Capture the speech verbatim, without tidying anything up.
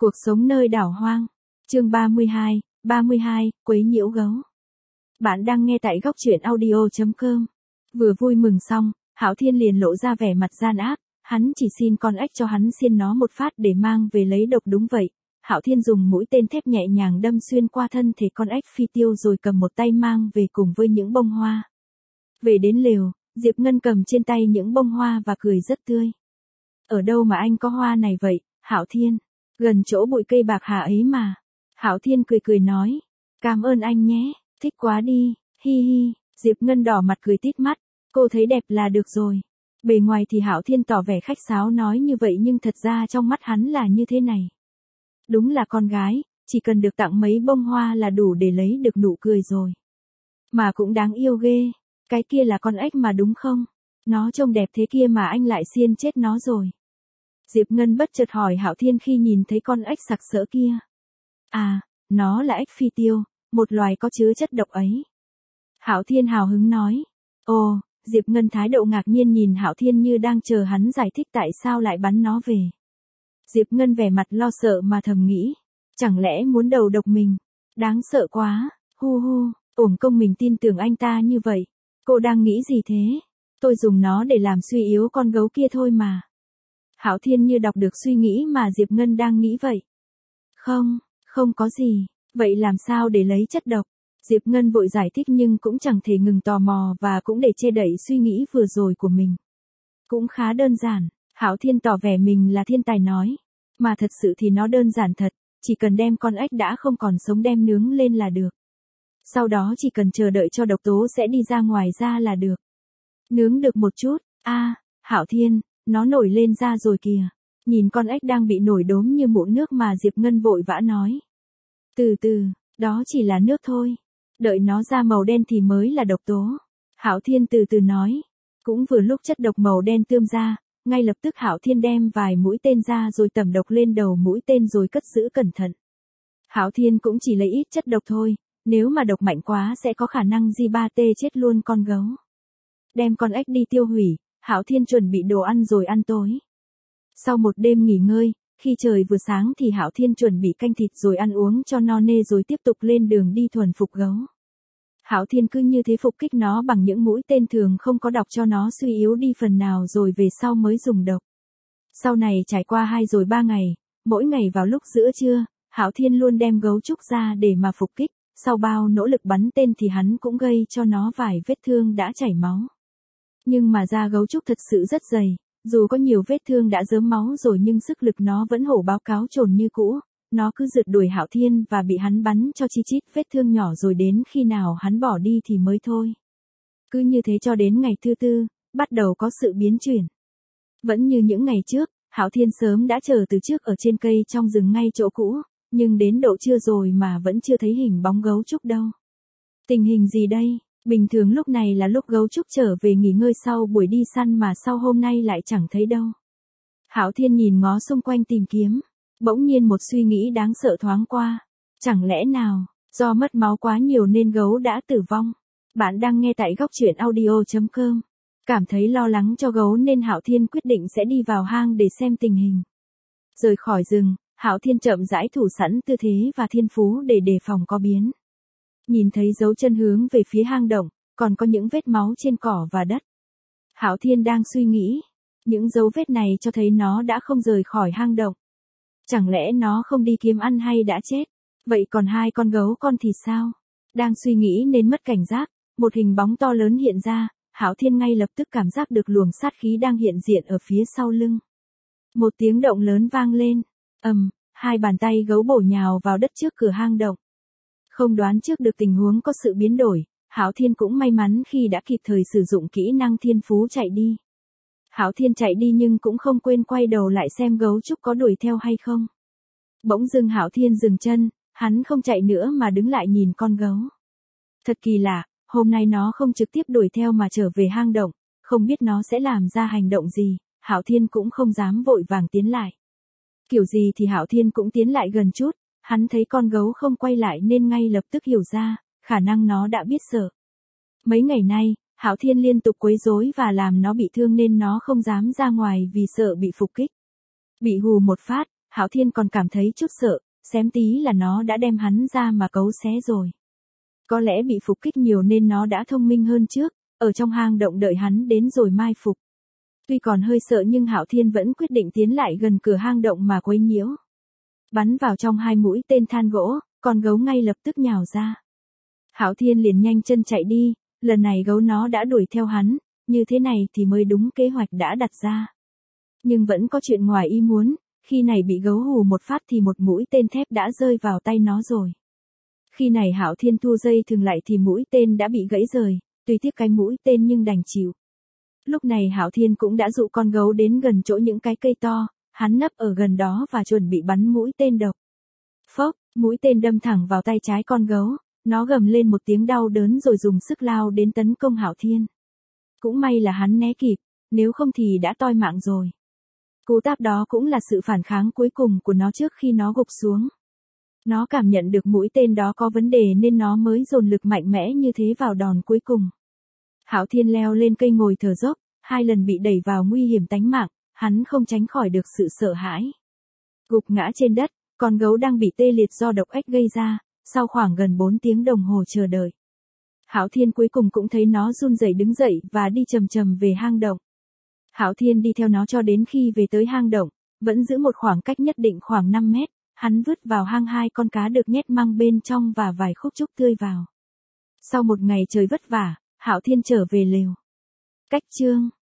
Cuộc sống nơi đảo hoang. Chương ba mươi hai, ba mươi hai, quấy nhiễu gấu. Bạn đang nghe tại góc truyện audio chấm com. Vừa vui mừng xong, Hạo Thiên liền lộ ra vẻ mặt gian ác, hắn chỉ xin con ếch cho hắn xiên nó một phát để mang về lấy độc. Đúng vậy, Hạo Thiên dùng mũi tên thép nhẹ nhàng đâm xuyên qua thân thể con ếch phi tiêu rồi cầm một tay mang về cùng với những bông hoa. Về đến lều, Diệp Ngân cầm trên tay những bông hoa và cười rất tươi. Ở đâu mà anh có hoa này vậy, Hạo Thiên? Gần chỗ bụi cây bạc hà ấy mà. Hạo Thiên cười cười nói. Cảm ơn anh nhé, thích quá đi, hi hi. Diệp Ngân đỏ mặt cười tít mắt. Cô thấy đẹp là được rồi. Bề ngoài thì Hạo Thiên tỏ vẻ khách sáo nói như vậy nhưng thật ra trong mắt hắn là như thế này. Đúng là con gái, chỉ cần được tặng mấy bông hoa là đủ để lấy được nụ cười rồi. Mà cũng đáng yêu ghê. Cái kia là con ếch mà đúng không? Nó trông đẹp thế kia mà anh lại xiên chết nó rồi. Diệp Ngân bất chợt hỏi Hạo Thiên khi nhìn thấy con ếch sặc sỡ kia. À, nó là ếch phi tiêu, một loài có chứa chất độc ấy. Hạo Thiên hào hứng nói. Ồ, Diệp Ngân thái độ ngạc nhiên nhìn Hạo Thiên như đang chờ hắn giải thích tại sao lại bắn nó về. Diệp Ngân vẻ mặt lo sợ mà thầm nghĩ. Chẳng lẽ muốn đầu độc mình? Đáng sợ quá, hu hu, uổng công mình tin tưởng anh ta như vậy. Cô đang nghĩ gì thế? Tôi dùng nó để làm suy yếu con gấu kia thôi mà. Hạo Thiên như đọc được suy nghĩ mà Diệp Ngân đang nghĩ vậy. Không, không có gì, vậy làm sao để lấy chất độc? Diệp Ngân vội giải thích nhưng cũng chẳng thể ngừng tò mò và cũng để che đậy suy nghĩ vừa rồi của mình. Cũng khá đơn giản, Hạo Thiên tỏ vẻ mình là thiên tài nói. Mà thật sự thì nó đơn giản thật, chỉ cần đem con ếch đã không còn sống đem nướng lên là được. Sau đó chỉ cần chờ đợi cho độc tố sẽ đi ra ngoài ra là được. Nướng được một chút, a, à, Hạo Thiên, nó nổi lên ra rồi kìa. Nhìn con ếch đang bị nổi đốm như mụn nước mà Diệp Ngân vội vã nói. Từ từ, đó chỉ là nước thôi. Đợi nó ra màu đen thì mới là độc tố. Hạo Thiên từ từ nói. Cũng vừa lúc chất độc màu đen tươm ra, ngay lập tức Hạo Thiên đem vài mũi tên ra rồi tẩm độc lên đầu mũi tên rồi cất giữ cẩn thận. Hạo Thiên cũng chỉ lấy ít chất độc thôi, nếu mà độc mạnh quá sẽ có khả năng gi ba tê chết luôn con gấu. Đem con ếch đi tiêu hủy, Hạo Thiên chuẩn bị đồ ăn rồi ăn tối. Sau một đêm nghỉ ngơi, khi trời vừa sáng thì Hạo Thiên chuẩn bị canh thịt rồi ăn uống cho no nê rồi tiếp tục lên đường đi thuần phục gấu. Hạo Thiên cứ như thế phục kích nó bằng những mũi tên thường không có độc cho nó suy yếu đi phần nào rồi về sau mới dùng độc. Sau này trải qua hai rồi ba ngày, mỗi ngày vào lúc giữa trưa, Hạo Thiên luôn đem gấu trúc ra để mà phục kích, sau bao nỗ lực bắn tên thì hắn cũng gây cho nó vài vết thương đã chảy máu. Nhưng mà da gấu trúc thật sự rất dày, dù có nhiều vết thương đã rớm máu rồi nhưng sức lực nó vẫn hổ báo cáo trồn như cũ, nó cứ rượt đuổi Hạo Thiên và bị hắn bắn cho chi chít vết thương nhỏ rồi đến khi nào hắn bỏ đi thì mới thôi. Cứ như thế cho đến ngày thứ tư, bắt đầu có sự biến chuyển. Vẫn như những ngày trước, Hạo Thiên sớm đã chờ từ trước ở trên cây trong rừng ngay chỗ cũ, nhưng đến độ trưa rồi mà vẫn chưa thấy hình bóng gấu trúc đâu. Tình hình gì đây? Bình thường lúc này là lúc gấu trúc trở về nghỉ ngơi sau buổi đi săn mà sao hôm nay lại chẳng thấy đâu. Hạo Thiên nhìn ngó xung quanh tìm kiếm, bỗng nhiên một suy nghĩ đáng sợ thoáng qua. Chẳng lẽ nào, do mất máu quá nhiều nên gấu đã tử vong? Bạn đang nghe tại góc truyện audio chấm com. Cảm thấy lo lắng cho gấu nên Hạo Thiên quyết định sẽ đi vào hang để xem tình hình. Rời khỏi rừng, Hạo Thiên chậm rãi thủ sẵn tư thế và thiên phú để đề phòng có biến. Nhìn thấy dấu chân hướng về phía hang động, còn có những vết máu trên cỏ và đất. Hạo Thiên đang suy nghĩ, những dấu vết này cho thấy nó đã không rời khỏi hang động. Chẳng lẽ nó không đi kiếm ăn hay đã chết? Vậy còn hai con gấu con thì sao? Đang suy nghĩ nên mất cảnh giác, một hình bóng to lớn hiện ra, Hạo Thiên ngay lập tức cảm giác được luồng sát khí đang hiện diện ở phía sau lưng. Một tiếng động lớn vang lên, ầm, um, hai bàn tay gấu bổ nhào vào đất trước cửa hang động. Không đoán trước được tình huống có sự biến đổi, Hạo Thiên cũng may mắn khi đã kịp thời sử dụng kỹ năng thiên phú chạy đi. Hạo Thiên chạy đi nhưng cũng không quên quay đầu lại xem gấu trúc có đuổi theo hay không. Bỗng dưng Hạo Thiên dừng chân, hắn không chạy nữa mà đứng lại nhìn con gấu. Thật kỳ lạ, hôm nay nó không trực tiếp đuổi theo mà trở về hang động, không biết nó sẽ làm ra hành động gì, Hạo Thiên cũng không dám vội vàng tiến lại. Kiểu gì thì Hạo Thiên cũng tiến lại gần chút, hắn thấy con gấu không quay lại nên ngay lập tức hiểu ra, khả năng nó đã biết sợ. Mấy ngày nay, Hạo Thiên liên tục quấy rối và làm nó bị thương nên nó không dám ra ngoài vì sợ bị phục kích. Bị hù một phát, Hạo Thiên còn cảm thấy chút sợ, xém tí là nó đã đem hắn ra mà cấu xé rồi. Có lẽ bị phục kích nhiều nên nó đã thông minh hơn trước, ở trong hang động đợi hắn đến rồi mai phục. Tuy còn hơi sợ nhưng Hạo Thiên vẫn quyết định tiến lại gần cửa hang động mà quấy nhiễu. Bắn vào trong hai mũi tên than gỗ, con gấu ngay lập tức nhào ra. Hạo Thiên liền nhanh chân chạy đi, lần này gấu nó đã đuổi theo hắn, như thế này thì mới đúng kế hoạch đã đặt ra. Nhưng vẫn có chuyện ngoài ý muốn, khi này bị gấu hù một phát thì một mũi tên thép đã rơi vào tay nó rồi. Khi này Hạo Thiên thu dây thừng lại thì mũi tên đã bị gãy rời, tuy tiếc cái mũi tên nhưng đành chịu. Lúc này Hạo Thiên cũng đã dụ con gấu đến gần chỗ những cái cây to, hắn nấp ở gần đó và chuẩn bị bắn mũi tên độc. Phốc, mũi tên đâm thẳng vào tay trái con gấu, nó gầm lên một tiếng đau đớn rồi dùng sức lao đến tấn công Hạo Thiên. Cũng may là hắn né kịp, nếu không thì đã toi mạng rồi. Cú táp đó cũng là sự phản kháng cuối cùng của nó trước khi nó gục xuống. Nó cảm nhận được mũi tên đó có vấn đề nên nó mới dồn lực mạnh mẽ như thế vào đòn cuối cùng. Hạo Thiên leo lên cây ngồi thở dốc, hai lần bị đẩy vào nguy hiểm tánh mạng, hắn không tránh khỏi được sự sợ hãi. Gục ngã trên đất, con gấu đang bị tê liệt do độc ếch gây ra, sau khoảng gần bốn tiếng đồng hồ chờ đợi. Hạo Thiên cuối cùng cũng thấy nó run rẩy đứng dậy và đi chầm chầm về hang động. Hạo Thiên đi theo nó cho đến khi về tới hang động, vẫn giữ một khoảng cách nhất định khoảng năm mét, hắn vứt vào hang hai con cá được nhét măng bên trong và vài khúc trúc tươi vào. Sau một ngày trời vất vả, Hạo Thiên trở về lều. Cách chương